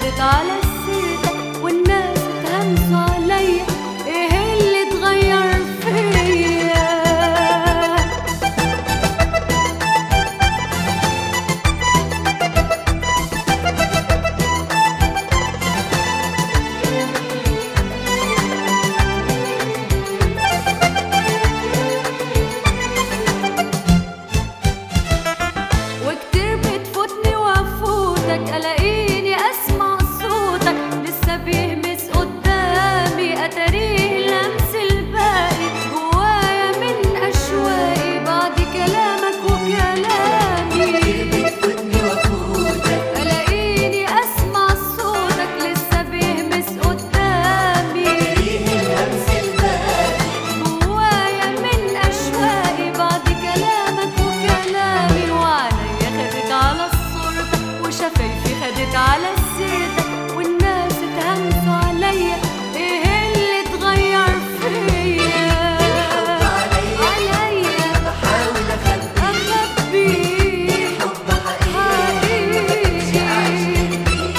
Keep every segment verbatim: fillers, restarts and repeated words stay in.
خدت على سيرتك والناس اتهمسوا عليا، ايه اللي اتغير فيا؟ وكتير بتفوتني وافوتك، الاقيني اسمع صوتك لسه بيهمس قدامي، اتاريه لمس الباقي جوايا من اشواقي بعد كلامك وكلامي. بتفوتني وافوتك، الاقيني اسمع صوتك لسه بيهمس قدامي، ليه الهمس الباقي جوايا من اشواقي بعد كلامك وكلامي. وعليا خدت على صورتك وشفايفي خدت على سيرتك والناس اتهمسوا عليا، ايه اللي اتغير فيا؟ عليا بحاول اخبي اخبيه حب حقيقي حقيقي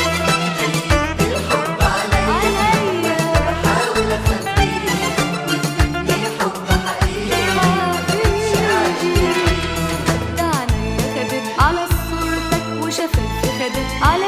الحب عليا، عليا بحاول اخبي وتمني حب حقيقي حقيقي. ده عليا خدت على صورتك وشفايفي خدت على